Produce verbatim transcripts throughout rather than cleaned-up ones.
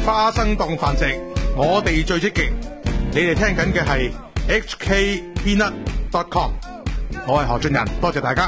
花生當飯食，我哋最積極。你哋聽緊嘅係 H K Peanut dot com， 我係何俊仁，多謝大家。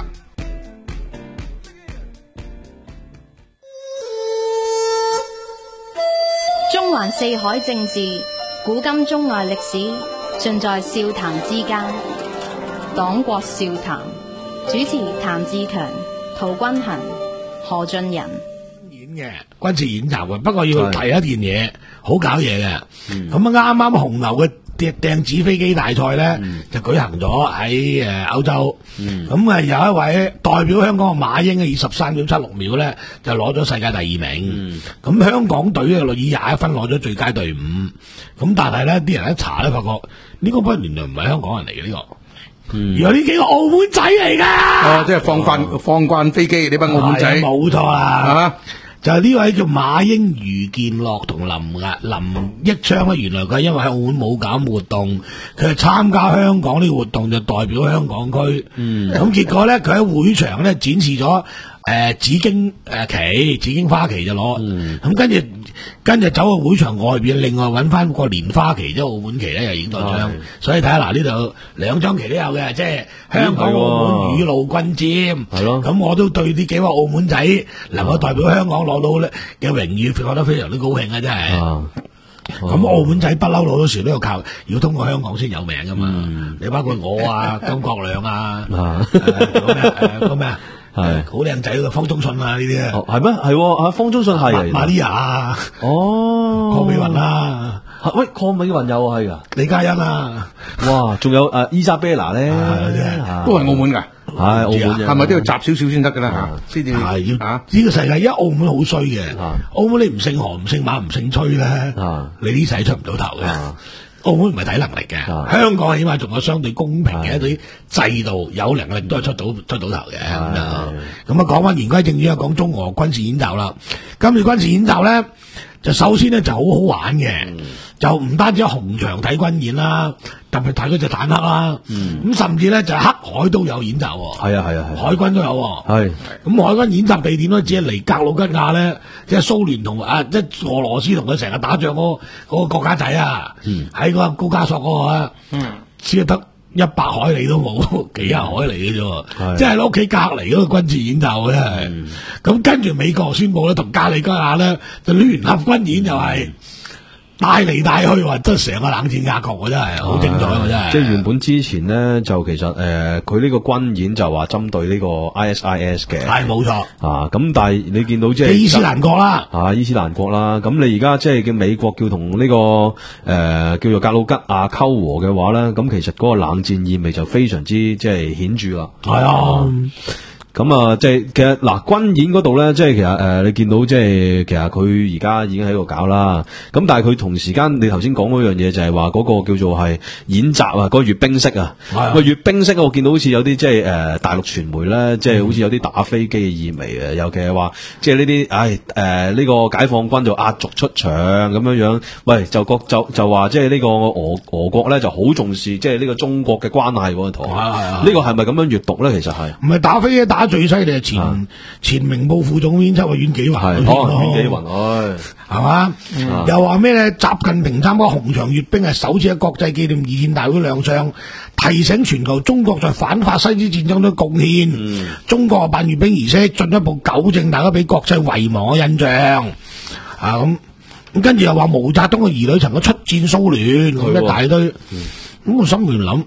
中環四海政治，古今中外歷史，盡在笑談之間。黨國笑談，主持譚志強、陶君行、何俊仁。 演嘅軍事演習嘅，不過要提一件嘢，好搞嘢嘅。咁啊，啱啱紅牛嘅掟掟紙飛機大賽咧、嗯、就舉行咗喺誒歐洲。咁啊、嗯、有一位代表香港嘅馬英以十三點七六秒咧就攞咗世界第二名。咁、嗯、香港隊咧以廿一分攞咗最佳隊伍。咁但係咧啲人一查咧發覺呢、這個不原來唔係香港人嚟嘅呢個。嗯，原來呢幾個澳門仔嚟噶， 哦，即係放慣、哦、放慣飛機呢班澳門仔， 冇錯啦，啊、就係呢位叫馬英、余建樂同林啊林益昌咧。原來佢係因為喺澳門冇搞活動，佢係參加香港呢個活動就代表香港區，嗯，咁結果咧佢喺會場咧展示咗誒紫荊誒旗、紫荊花旗就攞，咁、嗯、跟住跟住走去會場外邊，另外揾翻個蓮花旗即係澳門旗咧，又影咗張。所以睇下嗱，呢度兩張旗都有嘅，即係香港、澳門雨露均沾。係咯，咁我都對呢幾位澳門仔能夠代表香港攞到咧嘅榮譽，覺得非常之高興啊！真係。咁澳門仔不嬲攞到時都要靠，要通過香港先有名噶嘛。嗯、你包括我啊，金國亮啊，嗰咩誒嗰咩啊？係好靚仔嘅方中信啊，呢啲啊， 係咩？係啊，方中信係瑪利亞啊， 哦， 鄺美雲啊， 喂，鄺美雲又係噶， 李嘉欣啊， 哇，仲有誒伊莎貝娜咧， 都係澳門噶， 係澳門嘅， 係咪都要集少少先得噶啦吓？先至係要啊！呢個世界而家澳門好衰嘅，澳門你唔姓何、唔姓馬、唔姓崔咧，你呢世出唔到頭嘅。澳門唔係睇能力嘅，啊、香港起碼仲有相對公平嘅一啲制度，有能力都係出到出到頭嘅。咁啊，講翻言歸正傳，講中俄軍事演習啦。今次軍事演習咧，就首先咧就好好玩嘅，嗯、就唔單止紅場睇軍演啦，特別睇嗰隻坦克啦，咁、嗯、甚至咧就黑海都有演習。 係啊係啊係， 海軍都有。係咁海軍演習地點咧，只係離格魯吉亞咧，即係蘇聯同啊，即係俄羅斯同佢成日打仗嗰嗰個國家仔啊，喺、嗯、個高加索嗰個啊，只係得一百海里都冇，幾廿海里嘅啫，即係喺屋企隔籬嗰個軍事演習咧。咁、嗯、跟住美國宣布咧，同加利加亞咧就聯合軍演又係。嗯帶嚟帶去，話真係成個冷戰格局啊！真係好精彩啊！真係。 即係原本之前咧，就其實誒，佢、呃、呢個軍演就話針對呢個 I S I S 嘅， 係冇錯啊。咁但係你見到即係伊斯蘭國啦， 啊伊斯蘭國啦。咁你而家即係叫美國叫同呢、這個誒、呃、叫做格魯吉亞溝和嘅話咧，咁其實嗰個冷戰意味就非常之即係顯著啦。係啊。嗯咁啊，即係其實嗱，軍演嗰度咧，即係其實誒、呃，你見到即係其實佢而家已經喺度搞啦。咁但係佢同時間，你頭先講嗰樣嘢就係話嗰個叫做係演習啊，嗰個閱兵式啊，個閱兵式我見到好似有啲即係誒大陸傳媒咧，即係好似有啲打飛機嘅意味啊。尤其係話即係呢啲，唉誒呢個解放軍就壓軸出場咁樣樣。喂，就覺就就話即係呢個俄俄國咧就好重視即係呢個中國嘅關係喎，同呢個係咪咁樣閱讀咧？其實係唔係打飛機打？最犀利係前、啊、前明報副總編輯嘅阮紀雲， 係哦，阮紀雲，唉， 係嘛？嗯、又話咩咧？習近平參加紅場閱兵係首次喺國際紀念二戰大會亮相，提醒全球中國在反法西斯戰爭都貢獻。嗯、中國辦閱兵儀式，進一步糾正大家俾國際遺忘嘅印象。啊咁咁，跟住又話毛澤東嘅兒女曾經出戰蘇聯，咁的一大堆。咁、嗯、我心裏諗，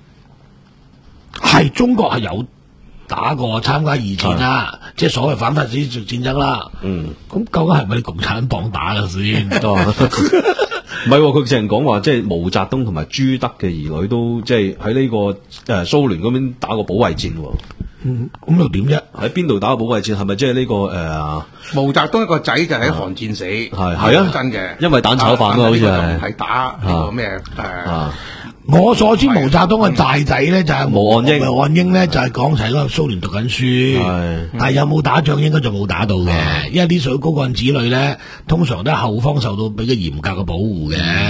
係中國係有。打過參加二戰啦，是即係所謂反法西斯戰爭啦。嗯，咁究竟係咪共產黨打嘅先？唔係，佢淨係講話，即係毛澤東同埋朱德嘅兒女都即係喺呢個誒蘇聯嗰邊打過保衛戰。 嗯，咁又點啫？ 喺邊度打過保衛戰？係咪即係呢個誒？呃、 毛澤東一個仔就喺韓戰死，係係啊，真嘅，因為蛋炒飯咯，好似係係打呢個咩誒？ 我所知毛澤東嘅大仔咧就係毛岸英，毛岸英咧就係講齊嗰個蘇聯讀緊書，係但係有冇打仗應該就冇打到嘅，因為啲水高幹子女咧通常都係後方受到比較嚴格嘅保護嘅。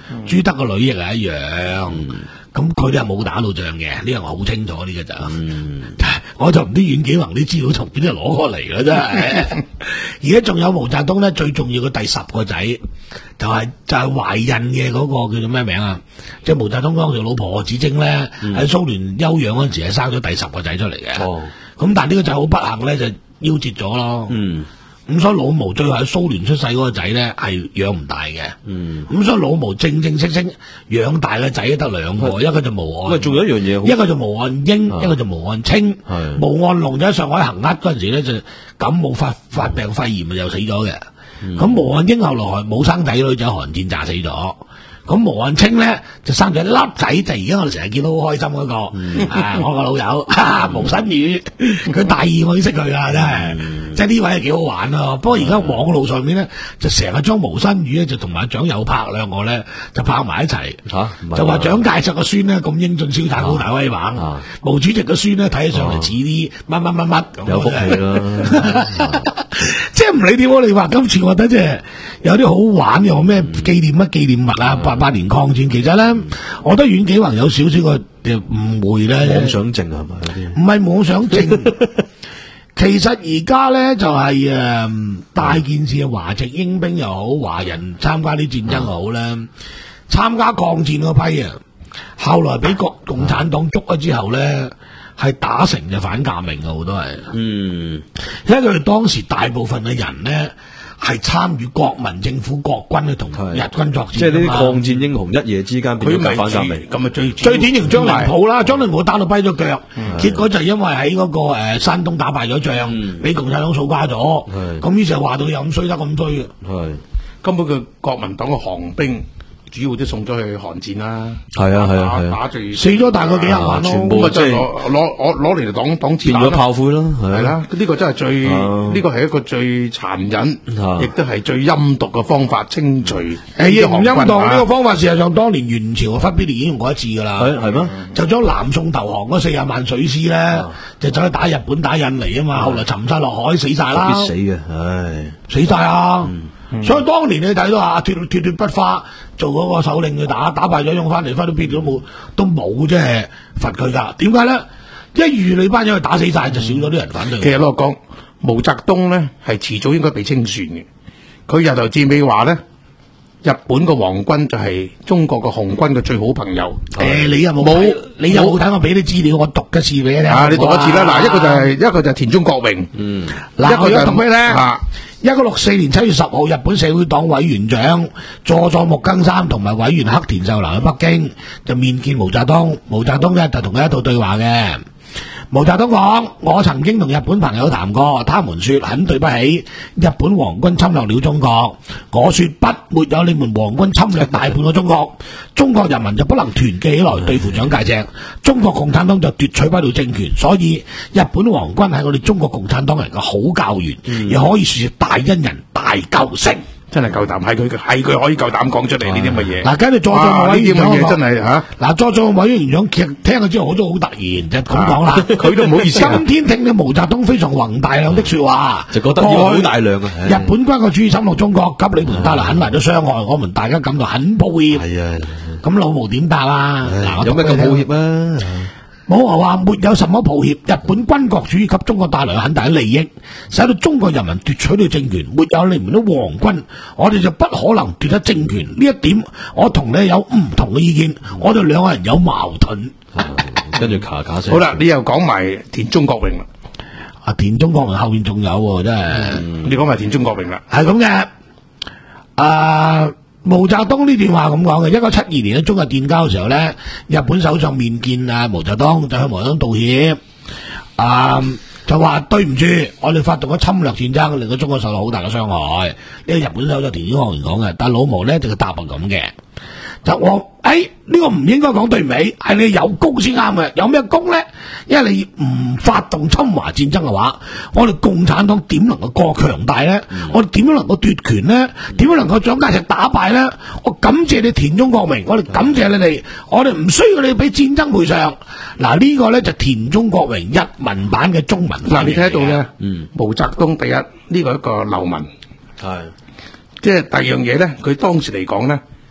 朱德個女亦係一樣。咁佢哋係冇打到仗嘅，呢個我好清楚呢個就，嗯、我就唔知阮紀宏啲資料從邊度攞過嚟嘅真係。而家仲有毛澤東咧，最重要嘅第十個仔，就係、是、就係、是、懷孕嘅嗰個叫做咩名啊？即係毛澤東當時老婆何子貞咧，喺蘇聯休養嗰陣時係生咗第十個仔出嚟嘅。哦，咁但係呢個仔好不幸咧，就夭折咗咯。嗯。咁所以老毛最後喺蘇聯出世嗰個仔咧係養唔大嘅，嗯，咁所以老毛正正式式養大嘅仔得兩個，一個就毛岸， 喂，仲有一樣嘢， 一個就毛岸英，一個就毛岸青。毛岸龍就喺上海行乞嗰陣時咧就感冒發發病肺炎就死咗嘅，咁毛岸英後來冇生仔女就喺韓戰炸死咗。咁毛岸青咧就生咗一粒仔，就而家我哋成日見到好開心嗰、那個，嗯、啊我個老友毛新宇，佢大二我已經識佢噶，真係，嗯、即係呢位係幾好玩咯。不過而家網路上面咧就成日將毛新宇咧就同埋蔣友柏兩個咧就拍埋一齊，啊、就話蔣介石個孫咧咁英俊瀟灑好大威猛，啊啊、毛主席個孫咧睇起上嚟似啲乜乜乜乜咁，有福氣啦。即係唔理點，我哋話今次我覺得即係有啲好玩，又咩紀念乜紀念物啊？八八年抗戰，其實咧，我覺得阮紀宏有少少個誤會咧。妄想症係咪有啲？唔係妄想症，其實而家咧就係、是、誒、呃、大件事啊，華籍英兵又好，華人參加啲戰爭又好咧，參加抗戰嗰批啊，後來俾國共產黨捉咗之後咧。係打成就反革命嘅好多係，嗯，因為佢哋當時大部分嘅人咧係參與國民政府國軍去同日軍作戰， 即係呢啲抗戰英雄一夜之間變咗反革命， 咁啊最最典型張靈甫啦，張靈甫打到跛咗腳，結果就因為喺嗰個誒山東打敗咗仗，俾共產黨掃瓜咗，咁於是話到有咁衰得咁衰嘅， 係根本佢國民黨嘅航兵。主要都送咗去韓戰啦， 係啊係啊係啊， 打住死咗大概幾廿萬咯， 全部即係攞攞攞攞嚟擋擋子彈， 變咗炮灰咯， 係啦，呢個真係最呢個係一個最殘忍，亦都係最陰毒嘅方法清除。誒， 亦唔陰毒呢個方法，事實上當年元朝嘅忽必烈已經用過一次噶啦， 係係咩？ 就將南宋投降嗰四十萬水師咧，就走去打日本打印尼啊嘛，後來沉晒落海死晒啦， 必死嘅，唉， 死晒啊！嗯、所以當年你睇到啊，脫脫脫不花做嗰個首領去打打敗咗，用翻嚟翻到邊都冇都冇，即係罰佢噶。點解咧？一遇你班人去打死晒，就少咗啲人反對。 其實我講毛澤東咧係遲早應該被清算嘅。佢由頭至尾話咧，日本嘅皇軍就係中國嘅紅軍嘅最好朋友。 誒、欸，你有冇冇？你有冇睇我俾啲資料？我讀一次俾你聽。 啊，你讀一次啦。嗱，一個就係、是、一個就係田中角榮。嗯， 嗱，一個就讀俾你聽。啊一九六四年七月十號，日本社會黨委員長佐佐木耕三同埋委員黑田秀男喺北京就面見毛澤東，毛澤東咧就同佢一度對話嘅。毛澤東講：我曾經同日本朋友談過，他們說很對不起，日本皇軍侵略了中國。我說不，沒有你們皇軍侵略大半個中國，中國人民就不能團結起來對付蔣介石，中國共產黨就奪取不了政權。所以日本皇軍係我哋中國共產黨人嘅好教員，亦、嗯、可以說是大恩人、大救星。 真係夠膽，係佢係佢可以夠膽講出嚟呢啲乜嘢。 嗱，跟住佐佐委員長嘢真係吓， 嗱佐佐委員長其實聽咗之後，我都好突然就咁講啦。 佢都唔好意思。 今天聽到毛澤東非常宏大量的說話， 就覺得要好大量啊。 日本軍嘅主義侵略中國，給你們帶來很大的傷害，我們大家感到很抱歉。係啊，咁老毛點答啊？嗱， 有咩咁抱歉啊？ 冇話話沒有什麼抱歉，日本軍國主義給中國帶來很大嘅利益，使到中國人民奪取了政權。沒有你們啲皇軍，我哋就不可能奪得政權。呢一點我同你有唔同嘅意見，我哋兩個人有矛盾。 跟住卡卡聲。 好啦，你又講埋田中角榮啦。 啊，田中角榮後面仲有真係， 嗯、你講埋田中角榮啦， 係咁嘅。啊。毛澤東呢段話咁講嘅，一九七二年喺中日建交嘅時候咧，日本首相面見啊毛澤東，就向毛澤東道歉，啊就話對唔住，我哋發動咗侵略戰爭，令到中國受到好大嘅傷害。呢個日本首相田中角榮講嘅，但係老毛咧就個答案咁嘅，就我誒呢個唔應該講對唔起，係你有功先啱嘅，有咩功咧？因為你唔發動侵華戰爭嘅話，我哋共產黨點能夠過強大咧？嗯、我哋點樣能夠奪權咧？點樣能夠蔣介石打敗咧？我感謝你田中角榮，我哋感謝你哋，我哋唔需要你俾戰爭賠償。嗱呢個咧就田中角榮日文版嘅中文。 嗱你睇得到咧，嗯，毛澤東第一呢、這個一個流民，係，即係第二樣嘢咧，佢當時嚟講咧，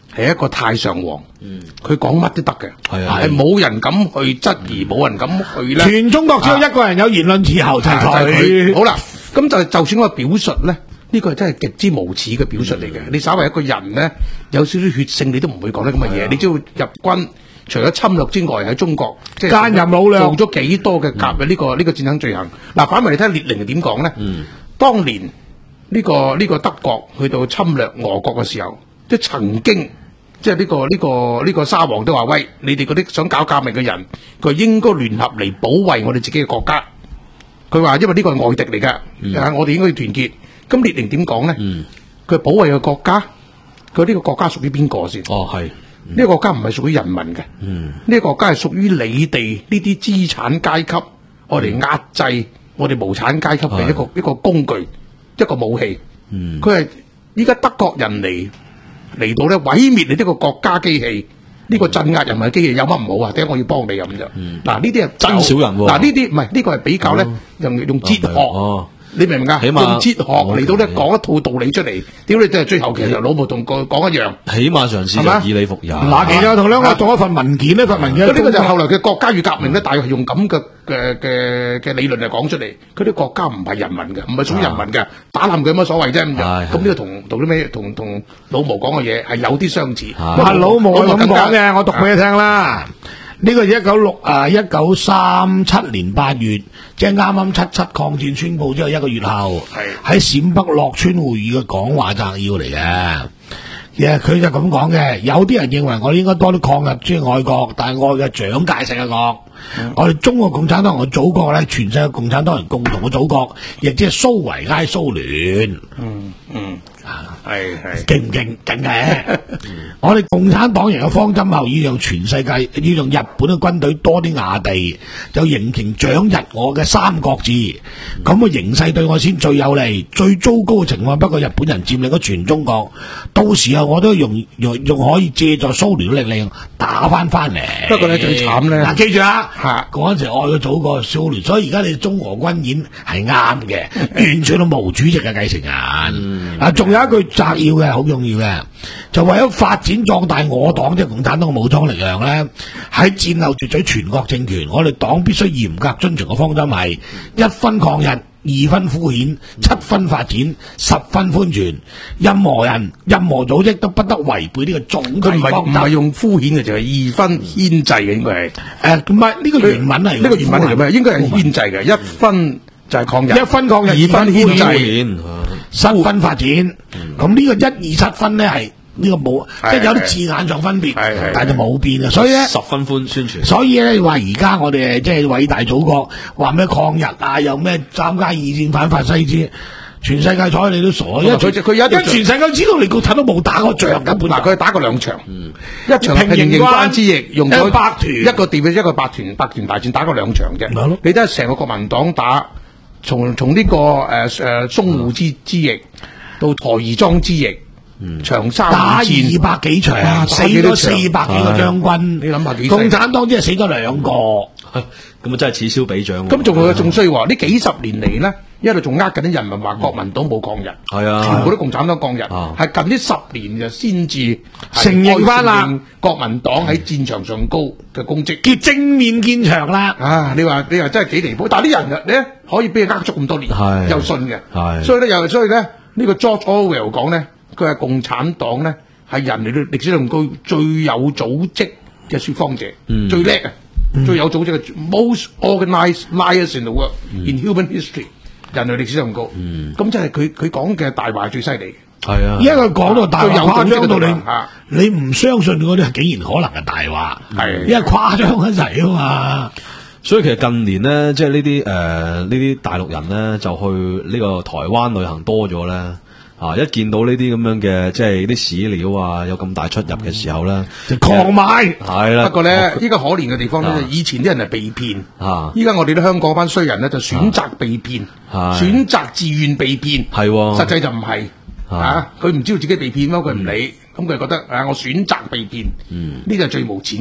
係一個太上皇，佢講乜都得嘅， 係啊係冇人敢去質疑，冇人敢去咧。 全中國只有一個人有言論自由，就係就係佢。 佢。好啦，咁就就算我表述咧，呢個真係極之無恥嘅表述嚟嘅。你稍為一個人咧有少少血性，你都唔會講得咁嘅嘢。你只要入軍，除咗侵略之外，喺中國即係奸淫擄掠做咗幾多嘅甲嘅呢個呢個戰爭罪行。嗱，反為你睇下列寧係點講咧？當年呢個呢個德國去到侵略俄國嘅時候，即係曾經。即係呢個呢個呢個沙皇都話：喂，你哋嗰啲想搞革命嘅人，佢應該聯合嚟保衛我哋自己嘅國家。佢話因為呢個係外敵嚟㗎， 嗯啊，我哋應該要團結。咁列寧點講咧？佢、嗯、保衛嘅國家，佢呢個國家屬於邊個先？ 哦，係呢、這個國家唔係屬於人民嘅，呢、嗯、個國家係屬於你哋呢啲資產階級，我哋壓制我哋無產階級嘅一個、嗯、一個工具，一個武器。佢係依家德國人嚟。嚟到咧毀滅你呢個國家機器，呢、這個鎮壓人民嘅機器有乜唔好啊？點解我要幫你咁啫？嗱，呢啲係真少人喎。 嗱，呢啲唔係呢個係比較咧，用用哲學。 哦， 你明唔明啊？ 起碼用哲學嚟到咧講一套道理出嚟，屌你真係最後其實老母同個講一樣。 起碼嘗試就以理服人。 嗱，其實同兩個做一份文件，呢份文件。 呢個就係後來嘅國家與革命咧，大概係用咁嘅嘅嘅嘅理論嚟講出嚟。佢啲國家唔係人民嘅，唔係屬於人民嘅，打冧佢有乜所謂啫？咁咁呢個同同啲咩同同老毛講嘅嘢係有啲相似。 話老毛係咁講嘅，我讀俾你聽啦。呢個一九六啊一九三七年八月，即係啱啱七七抗戰宣布之後一個月後，喺陝北樂川會議嘅講話摘要嚟嘅。其實佢就咁講嘅，有啲人認為我哋應該多啲抗日，即係愛國，但係愛嘅蔣介石嘅國。嗯、我哋中國共產黨嘅祖國咧，全世界共產黨人共同嘅祖國，亦即係蘇維埃蘇聯。嗯嗯，係係勁唔勁？勁嘅。我哋共產黨人嘅方針後，要讓全世界，要讓日本嘅軍隊多啲壓地，就形成蔣日我嘅三國志。咁、嗯、個形勢對我先最有利。最糟糕嘅情況，不過日本人佔領咗全中國，到時候我都用用用可以借助蘇聯嘅力量打翻翻嚟。 不過咧最慘咧，嗱記住啊！嗰陣時愛嘅祖國蘇聯，所以而家你中俄軍演係啱嘅，完全都毛主席嘅繼承人。嗯、啊，仲有一句摘要嘅，好重要嘅，就為咗發展壯大我黨即係共產黨嘅武裝力量咧，喺戰後奪取全國政權，我哋黨必須嚴格遵循嘅方針係一分抗日，二分敷衍，七分發展，十分寬傳。任何人、任何組織都不得違背呢個總體方針。唔係用敷衍嘅，就係、是、二分牽制嘅，應該係。誒，唔係呢個原文嚟。呢個原文係咩？應該係牽制嘅。一分就係抗日，一分抗日，二分牽制，七分發展。咁、嗯、呢個一二七分咧係。呢、這個冇，即係有啲字眼上分別，但係就冇變啊！所以咧， 十分寬宣傳。 所以咧，話而家我哋即係偉大祖國，話咩抗日啊，又咩參加二戰反法西斯，全世界睬你都傻，因為佢佢有一全世界知道你個睇都冇打過仗根本。嗱，佢打過兩場，嗯、一場平型關之役，用咗百團一個點一個百團百團大戰打過兩場啫。你睇下成個國民黨打，從從呢、這個誒誒淞滬之之役到台兒莊之役。嗯，長沙打二百幾場，死咗四百幾個將軍。你諗下幾？共產黨只係死咗兩個，咁啊真係此消彼長。 咁仲有仲衰喎？呢幾十年嚟呢，一路仲呃緊啲人民話國民黨冇抗日，係啊，全部都共產黨抗日，係近呢十年就先至承認翻啦。國民黨喺戰場上高嘅功績，叫正面見長啦。啊，你話你話真係幾離譜？但係啲人咧可以俾佢呃足咁多年，又信嘅，所以咧又所以咧呢個 George Orwell 講咧。佢係共產黨咧，係人類歷史上高最有組織嘅説謊者，嗯、最叻啊，嗯、最有組織嘅 most organised liars in the world、嗯、in human history， 人類歷史上高。咁即係佢佢講嘅大話最犀利。係啊，而家佢講到大話誇張到你，你唔相信嗰啲係竟然可能係大話，係因為誇張一齊啊嘛。 所以其實近年咧，即係呢啲誒呢啲大陸人咧，就去呢個台灣旅行多咗咧。啊！一見到呢啲咁樣嘅，即係啲史料啊，有咁大出入嘅時候咧， 就狂買。 係啦。 不過咧，依家可憐嘅地方咧，以前啲人係被騙，啊！依家我哋啲香港班衰人咧，就選擇被騙，選擇自願被騙，係實際就唔係啊！佢唔知道自己被騙咯，佢唔理，咁佢覺得啊，我選擇被騙，呢就係最無錢嘅。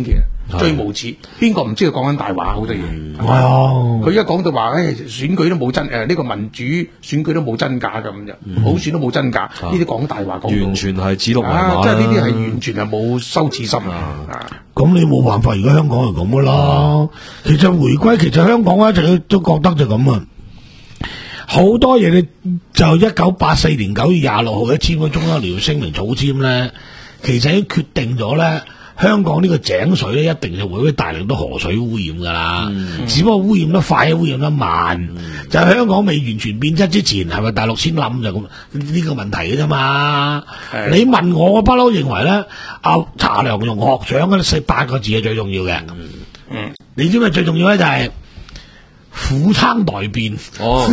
最無恥。邊個唔知佢講緊大話好多嘢？ 係啊， 佢一講到話，誒選舉都冇真誒呢個民主選舉都冇真假咁樣，普選都冇真假，呢啲講大話講到完全係指鹿為馬， 即係呢啲係完全係冇羞恥心啊！ 咁你冇辦法，而家香港係咁噶啦。其實回歸，其實香港一直都覺得就咁啊。好多嘢你就一九八四年九月廿六號一簽咗中央聯合聲明草簽咧，其實已經決定咗咧，香港呢個井水咧一定就會大量都河水污染噶啦。嗯、只不過污染得快，污染得慢。嗯、就係香港未完全變質之前，係咪大陸先冧就咁呢個問題嘅啫嘛？的你問我，我不嬲認為咧，阿查良鏞學長嗰四八個字係最重要嘅。嗯，嗯你知唔知最重要咧就係、是？苦撐待變哦，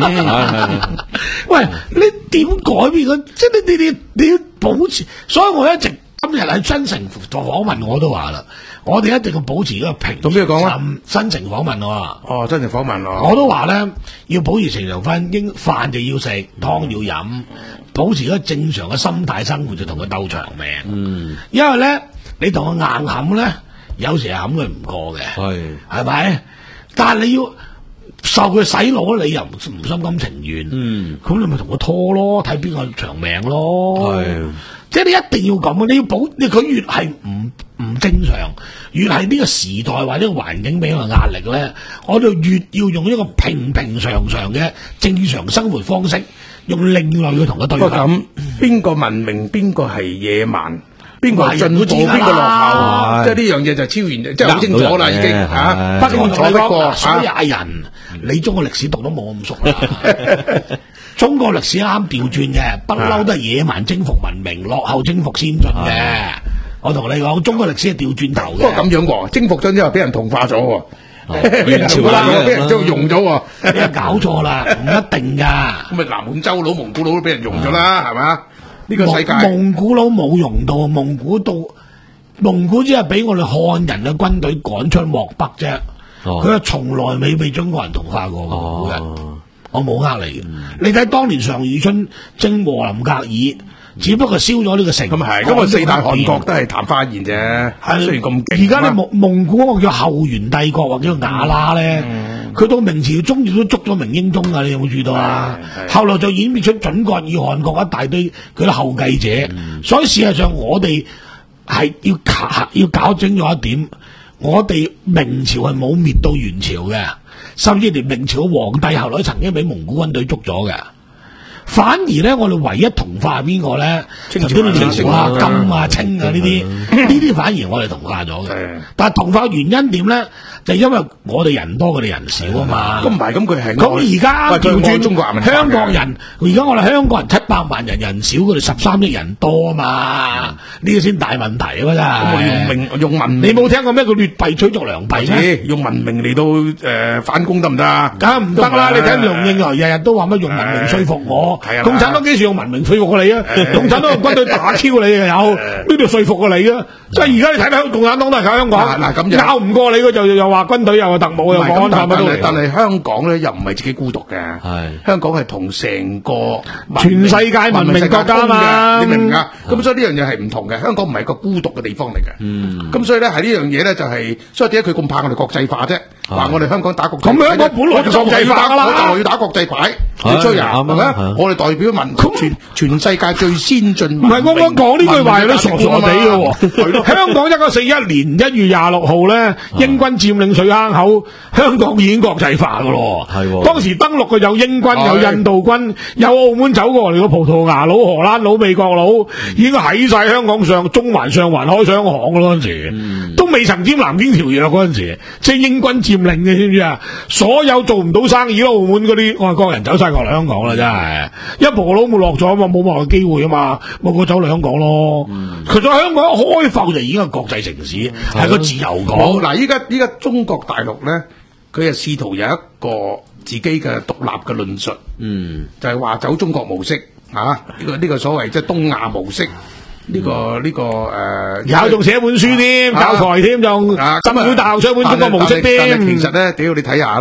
喂，你點改變佢？即係你你你你要保持，所以我一直今日喺真誠訪問我都話啦，我哋一定要保持一個平。 咁邊個講啊？ 真誠訪問我哦，真誠訪問我， 我都話咧要保持情場分，應飯就要食，湯要飲，保持一個正常嘅心態生活就同佢鬥長命。嗯，因為咧你同佢硬冚咧，有時係冚佢唔過嘅，係係咪？但係你要。受佢洗腦你又唔唔心甘情願，嗯，咁你咪同佢拖咯，睇邊個長命咯，係，即係你一定要咁啊！你要保，你佢越係唔唔正常，越係呢個時代或者環境俾佢壓力咧，我就越要用一個平平常常嘅正常生活方式，用另類去同佢對抗。 咁邊個文明，邊個係野蠻？邊個係進步，邊個落後？即係呢樣嘢就超然，即係好清楚啦，已經吓。不過我不過所有人，你中國歷史讀得冇咁熟啦。中國歷史啱調轉嘅，不嬲都係野蠻征服文明，落後征服先進嘅。我同你講，中國歷史係調轉頭嘅。 不過咁樣喎，征服咗之後俾人同化咗，元朝啦，俾人將佢用咗。 你搞錯啦，唔一定噶。 咁咪南滿洲佬、蒙古佬都俾人用咗啦，係嘛？呢個世界蒙古佬冇用到，蒙古到蒙古只係俾我哋漢人嘅軍隊趕出漠北啫。佢係從來未被中國人同化過。蒙古人，我冇呃你嘅。你睇當年常遇春征和林格爾，只不過燒咗呢個城。咁係， 咁啊四大汗國都係曇花一現啫。係雖然咁勁， 而家咧蒙蒙古嗰個叫後元帝國或者叫瓦剌咧。佢到明朝中葉都捉咗明英宗啊！你有冇注意到啊？後來就演變出準噶爾汗國一大堆佢啲後繼者，嗯、所以事實上我哋係要搞要搞清楚一點，我哋明朝係冇滅到元朝嘅，甚至連明朝嘅皇帝後來曾經俾蒙古軍隊捉咗嘅。反而咧，我哋唯一同化係邊個咧？清朝啊、清啊、金啊、清啊呢啲，呢啲反而我哋同化咗嘅。但係同化原因點咧？就因為我哋人多，佢哋人少啊嘛。 咁唔係，咁佢係咁而家調轉中國人，香港人而家我哋香港人七百萬人人少，佢哋十三億人多啊嘛。呢個先大問題啊嘛真係。咁我用明用文明， 你冇聽過咩叫劣幣取作良幣咩？ 用文明嚟到誒反攻得唔得啊？ 梗係唔得啦！你睇梁應來日日都話乜用文明說服我。共產黨幾時用文明說服過你啊？共產黨軍隊打 Q 你啊有，邊度說服過你啊？即係而家你睇睇共產黨都係靠香港，嗱咁拗唔過你佢就又話軍隊又話特務又講乜都嚟。但係香港咧又唔係自己孤獨嘅，係香港係同成個全世界文明國家嘛，你明唔明啊？咁所以呢樣嘢係唔同嘅，香港唔係一個孤獨嘅地方嚟嘅。嗯，咁所以咧係呢樣嘢咧就係，所以點解佢咁怕我哋國際化啫？話我哋香港打國際，咁香港本來就國際化噶啦，我就要打國際牌，你追啊？係咪？我哋代表民全全世界最先進。唔係我我講呢句話有啲傻傻地嘅。香港一九四一年一月廿六號咧，英軍佔領水坑口，香港已經國際化噶咯。係，當時登陸嘅有英軍、有印度軍、有澳門走過嚟嘅葡萄牙佬、荷蘭佬、美國佬，已經喺晒香港上中環、上環開商行嗰陣時，都未曾簽南京條約嗰陣時，即係英軍佔領嘅，知唔知啊？所有做唔到生意咯，澳門嗰啲外國人走晒過嚟香港啦，真係一葡佬冇落咗啊嘛，冇冇嘅機會啊嘛，冇個走嚟香港咯。佢在香港一開埠就已經係國際城市，係個自由港。嗱，依家依家中國大陸咧，佢係試圖有一個自己嘅獨立嘅論述，嗯，就係話走中國模式啊，呢個呢個所謂即係東亞模式。呢、這個呢、這個誒，有仲寫本書添，教材添，仲浸會大學寫本中國模式添。但係其實咧，屌你睇下啦，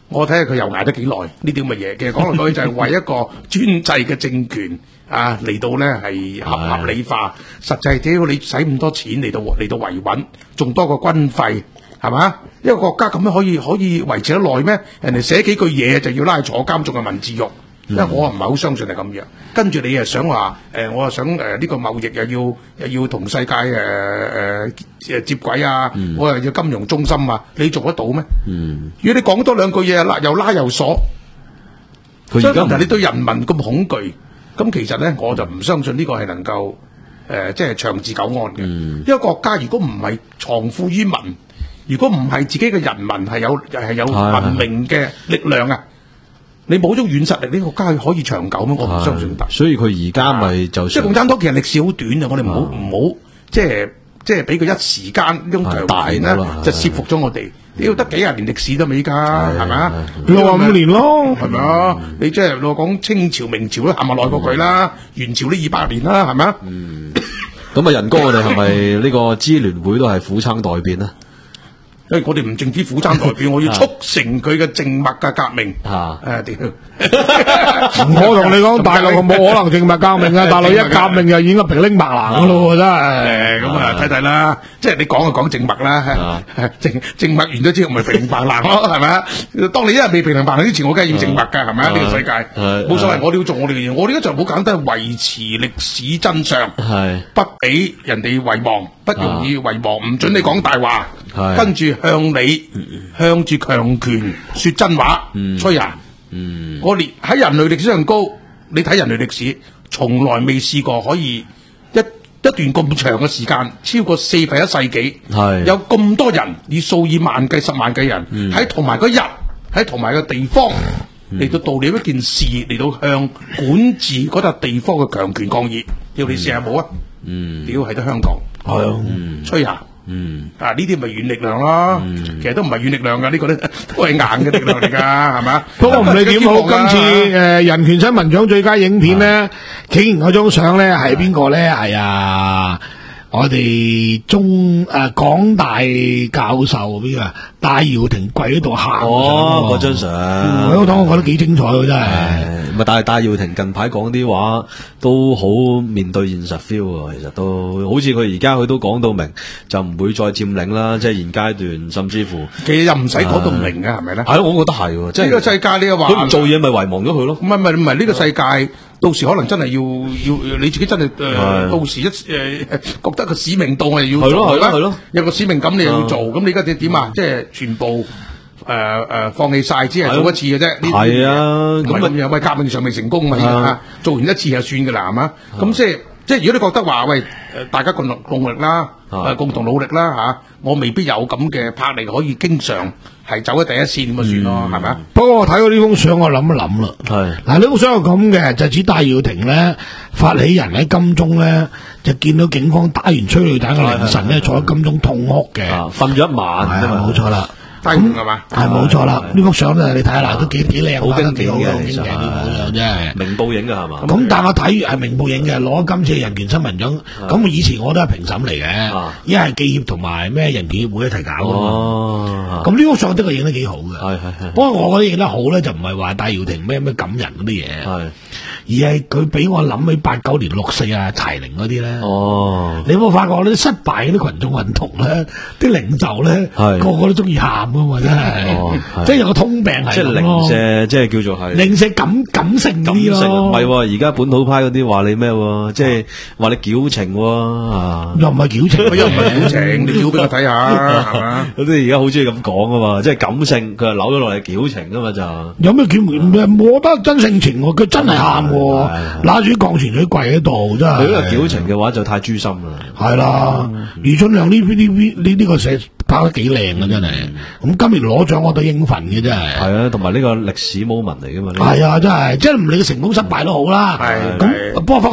我睇下佢又捱得幾耐呢啲咁嘅嘢。其實講嚟講去就係為一個專制嘅政權啊嚟到咧係合合理化，實際屌你使咁多錢嚟到嚟到維穩，仲多過軍費係嘛？一個國家咁樣可以可以維持得耐咩？人哋寫幾句嘢就要拉去坐監，仲係文字獄。因為我唔係好相信係咁樣，跟住你又想話誒、呃，我又想誒呢、呃這個貿易又要又要同世界誒誒誒接軌啊，嗯、我又要金融中心啊，你做得到咩？嗯、如果你講多兩句嘢，拉又拉又鎖，所以問題你對人民咁恐懼，咁其實咧我就唔相信呢個係能夠誒、呃、即係長治久安嘅。嗯、一個國家如果唔係藏富於民，如果唔係自己嘅人民係有係有文明嘅力量啊！你冇咗軟實力，呢個國家可以長久咩？我唔相信得。 所以佢而家咪就即係共產黨其實歷史好短啊！我哋唔好唔好即係即係俾佢一時間呢種強權咧，就折服咗我哋。你要得幾廿年歷史都未㗎，係咪啊？ 六十五年咯， 係咪啊？你即係我講清朝、明朝都行埋耐過佢啦，元朝都二百年啦，係咪啊？ 咁啊，仁哥，我哋係咪呢個支聯會都係苦撐待變呢？ 因為我哋唔淨止苦撐代表，我要促成佢嘅靜默嘅革命。 啊，誒屌！我同你講，大陸冇可能靜默革命啊！大陸一革命就已經平拎白藍噶咯，真係。 咁啊，睇睇啦，即係你講就講靜默啦，靜靜默完咗之後，咪平白藍咯，係咪啊？當你一日未平白藍之前，我梗係要靜默㗎，係咪啊？呢個世界冇所謂，我哋要做我哋嘅嘢。我哋而家就好簡單，維持歷史真相，不俾人哋遺忘，不容易遺忘，唔准你講大話，跟住。向你向住強權說真話，嗯、吹啊！嗯、我連喺人類歷史上高，你睇人類歷史，從來未試過可以一一段咁長嘅時間，超過四分一世紀，是有咁多人以數以萬計、十萬計人喺、嗯、同埋嗰日喺同埋個地方嚟到道理一件事，嚟到向管治嗰笪地方嘅強權抗議，要你試下冇啊？屌係得香港，係啊、嗯，吹下。嗯，啊呢啲咪軟力量咯，嗯、其實都唔係軟力量噶，呢、這個咧都係硬嘅力量嚟噶，係咪啊？不過唔理點好，今次誒、呃、人權新聞獎最佳影片咧，竟然嗰張相咧係邊個咧？係啊，我哋中誒、呃、港大教授邊個戴耀廷跪喺度喊哦，嗰張相， 嗰張我覺得幾精彩喎，真係。 唔係，但係戴耀廷近排講啲話都好面對現實 feel 啊，其實都好似佢而家佢都講到明，就唔會再佔領啦，即係現階段，甚至乎其實又唔使講到明嘅，係咪咧？係咯，我覺得係，即係呢個世界你又話佢唔做嘢，咪遺忘咗佢咯？唔係唔係唔係呢個世界，到時可能真係要要你自己真係誒，到時一誒覺得個使命到我又要做啦，係咯，有個使命感你又要做，咁你而家點點啊？即係全部。誒誒，放棄晒，只係做一次嘅啫。係啊，咁啊又喂革命尚未成功嘛？啊，做完一次就算噶啦，係嘛？咁即係即係，如果你覺得話喂，誒大家共同共力啦，誒共同努力啦吓，我未必有咁嘅魄力可以經常係走喺第一線咁啊算咯，係咪？不過我睇到呢封相，我諗一諗啦。係嗱，呢封相係咁嘅，就指戴耀廷咧，發起人喺金鐘咧，就見到警方打完催淚彈嘅凌晨咧，坐喺金鐘痛哭嘅，瞓咗一晚，係冇錯啦。咁係嘛？係冇錯啦！呢幅相咧，你睇下嗱，都幾幾靚，好經典嘅，其實呢張真係明報影嘅係嘛？咁但係我睇係明報影嘅，攞今次人權新聞獎。咁以前我都係評審嚟嘅，一係記協同埋咩人權協會一齊搞嘅嘛。咁呢幅相的確影得幾好嘅。係係係。不過我覺得影得好咧，就唔係話戴耀廷咩咩感人嗰啲嘢，係而係佢俾我諗起八九年六四啊柴玲嗰啲咧。哦，你有冇發覺呢啲失敗嗰啲群眾運動咧，啲領袖咧，個個都中意喊。真係，即係有個通病係，即係零舍，即係叫做係零舍感感性啲咯。唔係，而家本土派嗰啲話你咩？即係話你矯情，又唔係矯情，又唔係矯情，你矯俾我睇下，係嘛？嗰啲而家好中意咁講啊嘛，即係感性，佢係扭咗落嚟矯情噶嘛就。有咩矯？我覺得真性情，佢真係喊，拿住鋼泉水跪喺度，真係。佢呢個矯情嘅話就太誅心啦。係啦，余春亮呢呢呢呢呢個寫拍得幾靚啊，真係。咁今年攞獎我都應份嘅真係，係啊，同埋呢個歷史 moment 嚟噶嘛，係啊，真係，即係唔理佢成功失敗都好啦。係咁，不過翻嚟，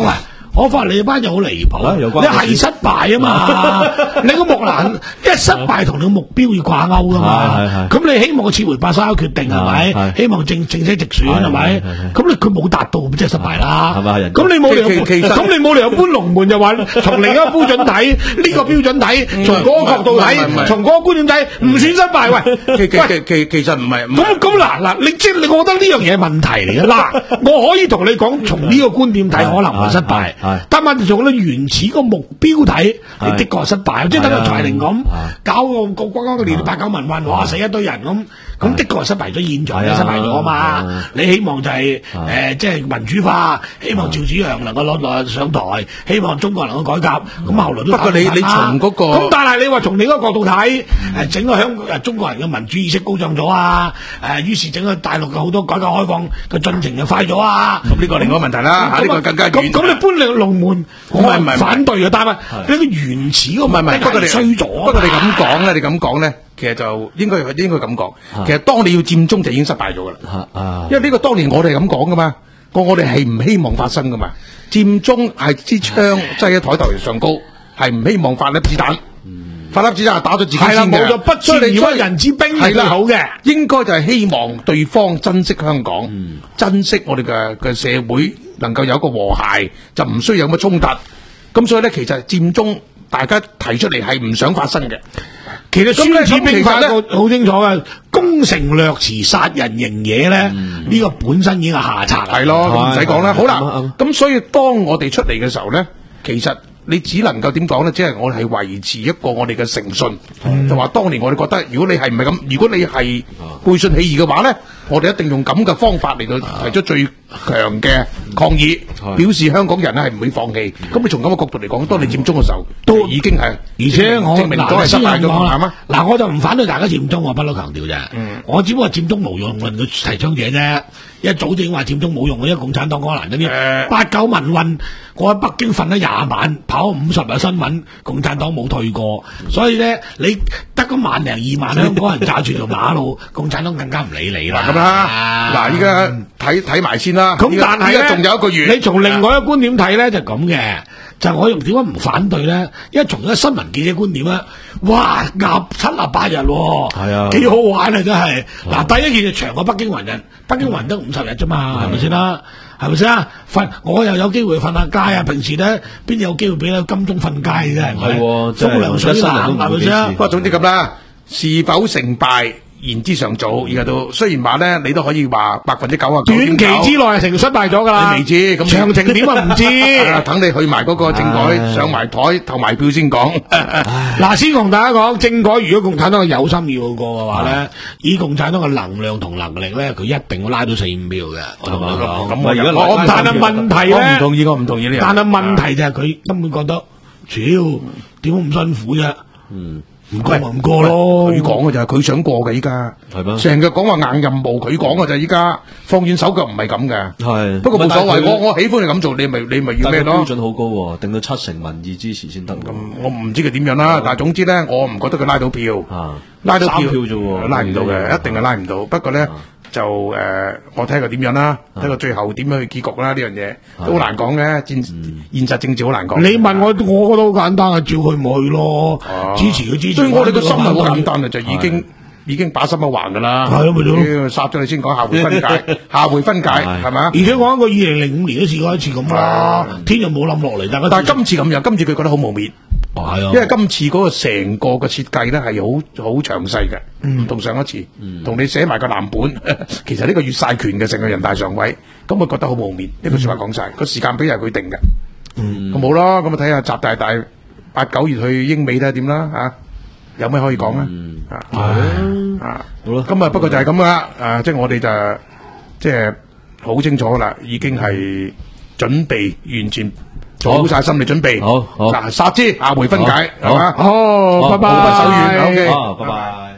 我發你班就好離譜，你係失敗啊嘛！你個木蘭一失敗同你個目標要掛鈎噶嘛？咁你希望佢撤回八三一決定係咪？希望正正式直選係咪？咁你佢冇達到，即係失敗啦。係咪？咁你冇理由，咁你冇理由搬龍門就話從另一個標準睇呢個標準睇，從嗰個角度睇，從嗰個觀點睇，唔算失敗。喂， 其其其其實唔係。 咁咁嗱嗱，你即係你覺得呢樣嘢係問題嚟嘅嗱，我可以同你講，從呢個觀點睇可能係失敗，但係從你原始個目標睇，你的確係失敗，即係等個柴玲咁搞個個國家嘅年八九民運，哇死一堆人咁，咁的確係失敗咗，現場失敗咗啊嘛！你希望就係誒即係民主化，希望趙紫陽能夠攞落上台，希望中國能夠改革，咁後來都不過你你從嗰個咁，但係你話從另一個角度睇，誒整個香誒中國人嘅民主意識高漲咗啊！誒於是整個大陸嘅好多改革開放嘅進程就快咗啊！ 咁呢個另外一個問題啦，嚇呢個更加遠。 咁咁你搬嚟龍門，我係反對嘅，但係你個原始個唔係唔係，不過你衰咗。 不過你咁講咧，你咁講咧，其實就應該應該咁講。其實當你要佔中就已經失敗咗噶啦，因為呢個當年我哋係咁講噶嘛，我我哋係唔希望發生噶嘛。佔中係支槍擠喺台頭上高，係唔希望發粒子彈。發粒子彈係打咗自己先嘅， 冇咗不戰而屈人之兵係最好嘅。 應該就係希望對方珍惜香港，嗯、珍惜我哋嘅嘅社會能夠有一個和諧，就唔需要有乜衝突。咁所以咧，其實佔中大家提出嚟係唔想發生嘅。 其實孫子兵法咧好清楚嘅，攻城略池殺人營野咧，呢、嗯、個本身已經係下策。 係咯，唔使講啦。好啦，咁所以當我哋出嚟嘅時候咧，其實。你只能夠點講咧？即係我哋係維持一個我哋嘅誠信，嗯、就話當年我哋覺得，如果你係唔係咁，如果你係背信棄義嘅話咧，我哋一定用咁嘅方法嚟到提出最強嘅抗議，嗯、表示香港人咧係唔會放棄。咁、嗯、你從咁嘅角度嚟講，當你佔中嘅時候，都已經係，而且我證明咗係失敗咗啦。 嗱，我就唔反對大家佔中，我不嬲強調啫。嗯、我只不過佔中無用論佢提倡者啫。一早就已經話佔中冇用嘅，因為共產黨嗰欄嗰啲八九民運，我喺北京瞓咗廿晚，跑五十日新聞，共產黨冇退過，所以咧你得嗰萬零二萬香港人揸住條馬路，共產黨更加唔理你啦。 咁啦，嗱，依家睇睇埋先啦。咁但係咧， 仲有一個月， 你從另外一個觀點睇咧就咁嘅，就我用點解唔反對咧？因為從一個新聞記者觀點咧，哇，廿七啊八日，係啊，幾好玩啊真係。嗱，第一件就長過北京雲日，北京雲得五十日啫嘛，係咪先啦？係咪先啊？瞓我又有機會瞓下街啊！平時咧邊有機會俾你金鐘瞓街嘅啫？係咪？風涼水冷係咪先？ 不過總之咁啦，是否成敗言之尚早。而家都雖然話咧，你都可以話百分之九啊九。短期之內係成失敗咗㗎啦。你未知咁詳情點啊？唔知。等你去埋嗰個政改上埋台投埋票先講。 嗱，先同大家講，政改如果共產黨有心要過嘅話咧，以共產黨嘅能量同能力咧，佢一定會拉到四五票嘅。我同你講。咁我而家我但係問題咧， 我唔同意，我唔同意呢樣。 但係問題就係佢根本覺得，屌點解咁辛苦啫？嗯。唔過咪唔過咯， 佢講嘅就係佢想過嘅依家， 係咩？ 成日講話硬任務，佢講嘅就係依家放軟手腳唔係咁嘅， 係。 不過冇所謂，我我喜歡你咁做，你咪你咪要咩咯？ 標準好高喎，定到七成民意支持先得。咁我唔知佢點樣啦，但係總之咧，我唔覺得佢拉到票，拉到票啫喎， 拉唔到嘅，一定係拉唔到。不過咧就誒，我睇佢點樣啦，睇佢最後點樣去結局啦，呢樣嘢都好難講嘅，現現實政治好難講。 你問我，我覺得好簡單啊，照去咪去咯，支持佢支持。 所以我哋個心係好簡單啊，就已經已經把心一橫噶啦。 係咯，咪咯， 殺咗你先講下回分解，下回分解係咪啊？ 而且我一個二零零五年都試過一次咁啦，天就冇冧落嚟，大家。 但係今次咁樣，今次佢覺得好無面。 係啊， 因為今次嗰個成個嘅設計咧係好好詳細嘅，唔同上一次，同你寫埋個藍本，其實呢個越晒權嘅成個人大常委，咁我覺得好無面。呢句說話講晒，個時間表係佢定嘅，咁好咯，咁啊睇下習大大八九月去英美睇下點啦吓，有咩可以講咧？啊，啊，好咯，咁啊不過就係咁啦，啊，即係我哋就即係好清楚啦，已經係準備完全。做好晒心理準備， 好好嗱，殺之下回分解，係嘛？ 哦，拜拜， 手軟 ，OK， 拜拜。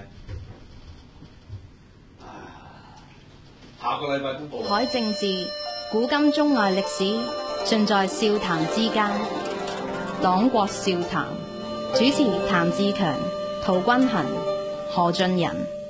下個禮拜公布。 海政治，古今中外歷史，盡在笑談之間。黨國笑談，主持譚志強、陶君衡、何俊仁。